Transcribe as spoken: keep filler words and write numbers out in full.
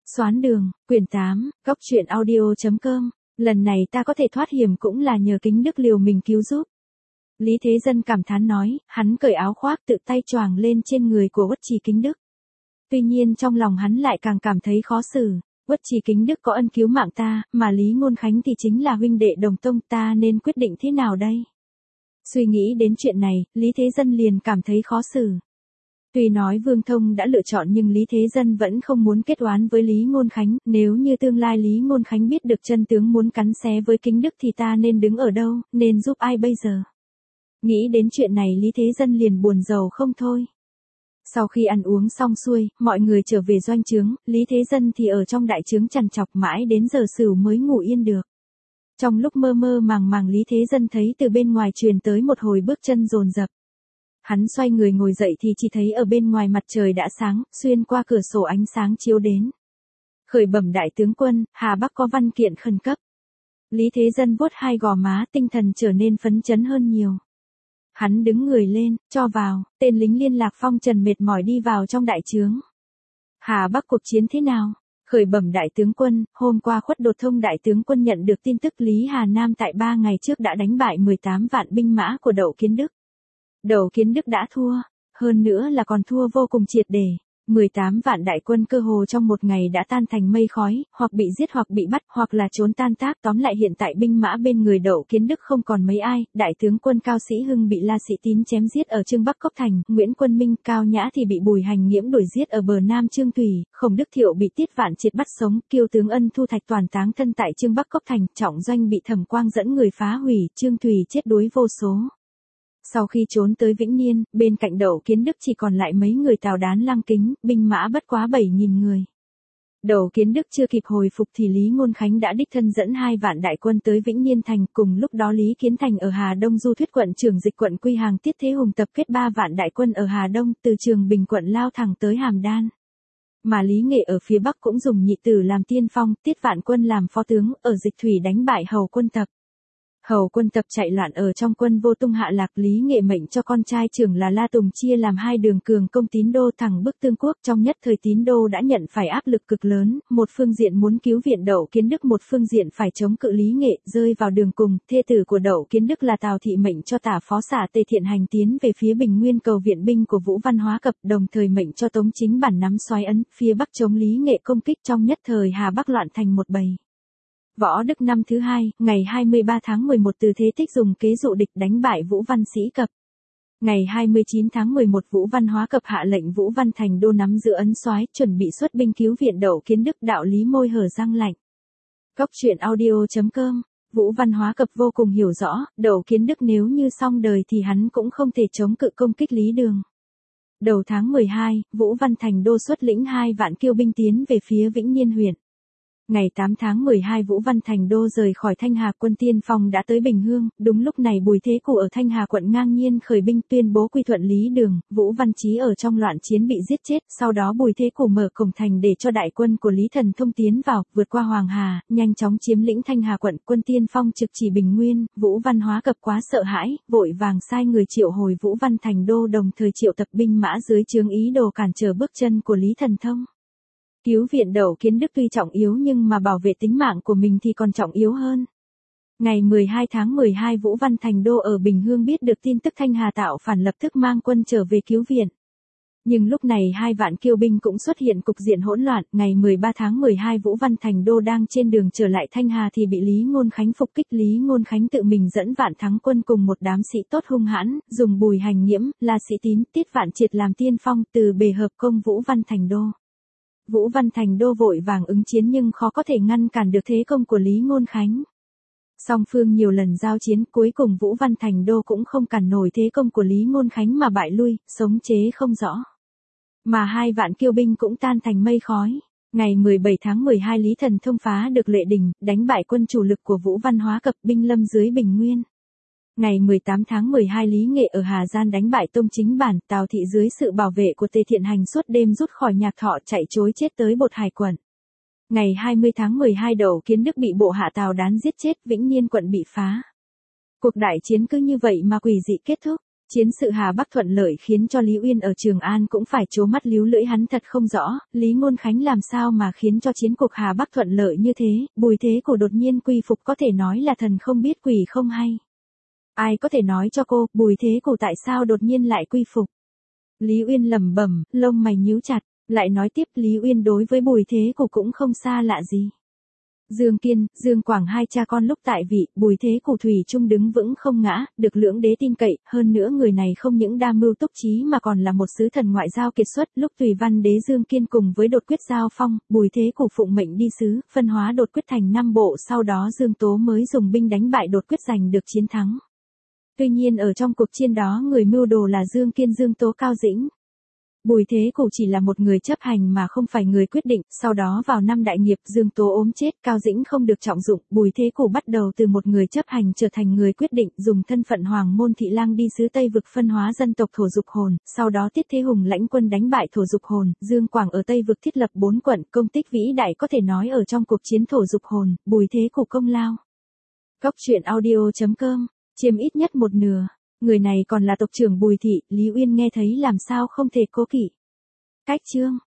Xoán đường, quyển tám, góc truyện audio.com. Lần này ta có thể thoát hiểm cũng là nhờ Kính Đức liều mình cứu giúp. Lý Thế Dân cảm thán nói, hắn cởi áo khoác tự tay choàng lên trên người của Uất Trì Kính Đức. Tuy nhiên trong lòng hắn lại càng cảm thấy khó xử. Uất Trì Kính Đức có ân cứu mạng ta, mà Lý Ngôn Khánh thì chính là huynh đệ đồng tông, ta nên quyết định thế nào đây? Suy nghĩ đến chuyện này, Lý Thế Dân liền cảm thấy khó xử. Tuy nói Vương Thông đã lựa chọn nhưng Lý Thế Dân vẫn không muốn kết oán với Lý Ngôn Khánh, nếu như tương lai Lý Ngôn Khánh biết được chân tướng muốn cắn xé với Kính Đức thì ta nên đứng ở đâu, nên giúp ai bây giờ? Nghĩ đến chuyện này Lý Thế Dân liền buồn rầu không thôi. Sau khi ăn uống xong xuôi, mọi người trở về doanh trướng, Lý Thế Dân thì ở trong đại trướng trằn trọc mãi đến giờ sửu mới ngủ yên được. Trong lúc mơ mơ màng màng Lý Thế Dân thấy từ bên ngoài truyền tới một hồi bước chân dồn dập. Hắn xoay người ngồi dậy thì chỉ thấy ở bên ngoài mặt trời đã sáng, xuyên qua cửa sổ ánh sáng chiếu đến. Khởi bẩm đại tướng quân, Hà Bắc có văn kiện khẩn cấp. Lý Thế Dân vuốt hai gò má, tinh thần trở nên phấn chấn hơn nhiều. Hắn đứng người lên, cho vào, tên lính liên lạc phong trần mệt mỏi đi vào trong đại trướng. Hà Bắc cuộc chiến thế nào? Khởi bẩm đại tướng quân, hôm qua Khuất Đột Thông đại tướng quân nhận được tin tức Lý Hà Nam tại ba ngày trước đã đánh bại mười tám vạn binh mã của Đậu Kiến Đức. Đậu Kiến Đức đã thua, hơn nữa là còn thua vô cùng triệt để. mười tám vạn đại quân cơ hồ trong một ngày đã tan thành mây khói, hoặc bị giết hoặc bị bắt, hoặc là trốn tan tác. Tóm lại hiện tại binh mã bên người Đậu Kiến Đức không còn mấy ai, đại tướng quân Cao Sĩ Hưng bị La Sĩ Tín chém giết ở Trương Bắc Cốc Thành, Nguyễn Quân Minh, Cao Nhã thì bị Bùi Hành Nghiễm đuổi giết ở bờ Nam Trương Thủy, Khổng Đức Thiệu bị Tiết Vạn Triệt bắt sống, Kiêu tướng Ân Thu Thạch toàn táng thân tại Trương Bắc Cốc Thành, Trọng Doanh bị Thẩm Quang dẫn người phá hủy, Trương Thủy chết đuối vô số. Sau khi trốn tới Vĩnh Niên, bên cạnh Đậu Kiến Đức chỉ còn lại mấy người Tào Đán Lăng Kính, binh mã bất quá bảy nghìn người. Đậu Kiến Đức chưa kịp hồi phục thì Lý Ngôn Khánh đã đích thân dẫn hai vạn đại quân tới Vĩnh Niên thành, cùng lúc đó Lý Kiến Thành ở Hà Đông du thuyết quận Trường Dịch quận Quy Hàng Tiết Thế Hùng tập kết ba vạn đại quân ở Hà Đông, từ Trường Bình quận lao thẳng tới Hàm Đan. Mà Lý Nghệ ở phía Bắc cũng dùng nhị tử làm tiên phong, Tiết Vạn Quân làm phó tướng, ở Dịch Thủy đánh bại Hầu Quân Tập. Hầu Quân Tập chạy loạn ở trong quân vô tung hạ lạc, Lý Nghệ mệnh cho con trai trưởng là La Tùng chia làm hai đường cường công Tín Đô thẳng bức Tương Quốc. Trong nhất thời Tín Đô đã nhận phải áp lực cực lớn, một phương diện muốn cứu viện Đậu Kiến Đức, một phương diện phải chống cự Lý Nghệ, rơi vào đường cùng. Thê tử của Đậu Kiến Đức là Tào Thị mệnh cho tả phó xả Tề Thiện Hành tiến về phía Bình Nguyên cầu viện binh của Vũ Văn Hóa Cập, đồng thời mệnh cho Tống Chính Bản nắm Soái Ấn, phía Bắc chống Lý Nghệ công kích. Trong nhất thời Hà Bắc loạn thành một bầy. Võ Đức năm thứ hai, ngày hai mươi ba tháng mười một Từ Thế Tích dùng kế dụ địch đánh bại Vũ Văn Sĩ Cập. Ngày hai mươi chín tháng mười một Vũ Văn Hóa Cập hạ lệnh Vũ Văn Thành Đô nắm giữ ấn soái, chuẩn bị xuất binh cứu viện Đậu Kiến Đức. Đạo lý môi hở răng lạnh. Góc truyện audio.com. Vũ Văn Hóa Cập vô cùng hiểu rõ, Đậu Kiến Đức nếu như xong đời thì hắn cũng không thể chống cự công kích Lý Đường. Đầu tháng mười hai, Vũ Văn Thành Đô xuất lĩnh hai vạn kiêu binh tiến về phía Vĩnh Niên huyện. Ngày tám tháng mười hai Vũ Văn Thành Đô rời khỏi Thanh Hà, quân tiên phong đã tới Bình Hương. Đúng lúc này Bùi Thế Cụ ở Thanh Hà quận ngang nhiên khởi binh tuyên bố quy thuận Lý Đường. Vũ Văn Chí ở trong loạn chiến bị giết chết, sau đó Bùi Thế Cụ mở cổng thành để cho đại quân của Lý Thần Thông tiến vào, vượt qua Hoàng Hà, nhanh chóng chiếm lĩnh Thanh Hà quận. Quân tiên phong trực chỉ Bình Nguyên, Vũ Văn Hóa Cập quá sợ hãi, vội vàng sai người triệu hồi Vũ Văn Thành Đô, đồng thời triệu tập binh mã dưới trướng ý đồ cản trở bước chân của Lý Thần Thông. Cứu viện Đậu Kiến Đức tuy trọng yếu nhưng mà bảo vệ tính mạng của mình thì còn trọng yếu hơn. Ngày mười hai tháng mười hai Vũ Văn Thành Đô ở Bình Hương biết được tin tức Thanh Hà tạo phản, lập tức mang quân trở về cứu viện. Nhưng lúc này hai vạn kiêu binh cũng xuất hiện cục diện hỗn loạn. Ngày mười ba tháng mười hai Vũ Văn Thành Đô đang trên đường trở lại Thanh Hà thì bị Lý Ngôn Khánh phục kích. Lý Ngôn Khánh tự mình dẫn vạn thắng quân cùng một đám sĩ tốt hung hãn, dùng Bùi Hành Nghiễm, La Sĩ Tín, Tiết Vạn Triệt làm tiên phong, từ bề hợp công Vũ Văn Thành Đô. Vũ Văn Thành Đô vội vàng ứng chiến nhưng khó có thể ngăn cản được thế công của Lý Ngôn Khánh. Song phương nhiều lần giao chiến, cuối cùng Vũ Văn Thành Đô cũng không cản nổi thế công của Lý Ngôn Khánh mà bại lui, sống chế không rõ. Mà hai vạn kiêu binh cũng tan thành mây khói. Ngày mười bảy tháng mười hai Lý Thần Thông phá được Lệ Đình, đánh bại quân chủ lực của Vũ Văn Hóa Cập, binh lâm dưới Bình Nguyên. Ngày mười tám tháng mười hai Lý Nghệ ở Hà Giang đánh bại Tông Chính Bản, Tào Thị dưới sự bảo vệ của Tề Thiện Hành suốt đêm rút khỏi Nhạc Thọ chạy trối chết tới Bột Hải quận. Ngày hai mươi tháng mười hai Đậu Kiến Đức bị bộ hạ Tào Đán giết chết, Vĩnh Niên quận bị phá. Cuộc đại chiến cứ như vậy mà quỷ dị kết thúc. Chiến sự Hà Bắc thuận lợi khiến cho Lý Uyên ở Trường An cũng phải trố mắt líu lưỡi, hắn thật không rõ, Lý Ngôn Khánh làm sao mà khiến cho chiến cục Hà Bắc thuận lợi như thế, Bùi Thế Cổ đột nhiên quy phục có thể nói là thần không biết quỷ không hay. Ai có thể nói cho cô, Bùi Thế Cổ tại sao đột nhiên lại quy phục? Lý Uyên lẩm bẩm, lông mày nhíu chặt, lại nói tiếp Lý Uyên đối với Bùi Thế Cổ cũng không xa lạ gì. Dương Kiên, Dương Quảng hai cha con lúc tại vị, Bùi Thế Cổ thủy chung đứng vững không ngã, được lưỡng đế tin cậy, hơn nữa người này không những đa mưu túc trí mà còn là một sứ thần ngoại giao kiệt xuất. Lúc Tùy Văn đế Dương Kiên cùng với Đột Quyết giao phong, Bùi Thế Cổ phụng mệnh đi sứ, phân hóa Đột Quyết thành năm bộ, sau đó Dương Tố mới dùng binh đánh bại Đột Quyết giành được chiến thắng. Tuy nhiên ở trong cuộc chiến đó người mưu đồ là Dương Kiên, Dương Tố, Cao Dĩnh. Bùi Thế Cổ chỉ là một người chấp hành mà không phải người quyết định, sau đó vào năm đại nghiệp Dương Tố ốm chết, Cao Dĩnh không được trọng dụng, Bùi Thế Cổ bắt đầu từ một người chấp hành trở thành người quyết định, dùng thân phận Hoàng môn thị lang đi xứ Tây vực phân hóa dân tộc Thổ Dục Hồn, sau đó Tiết Thế Hùng lãnh quân đánh bại Thổ Dục Hồn, Dương Quảng ở Tây vực thiết lập bốn quận, công tích vĩ đại có thể nói ở trong cuộc chiến Thổ Dục Hồn, Bùi Thế Cổ công lao. Góc truyện audio chấm com, chiếm ít nhất một nửa. Người này còn là tộc trưởng Bùi thị, Lý Uyên nghe thấy làm sao không thể cố kỵ. Cách chương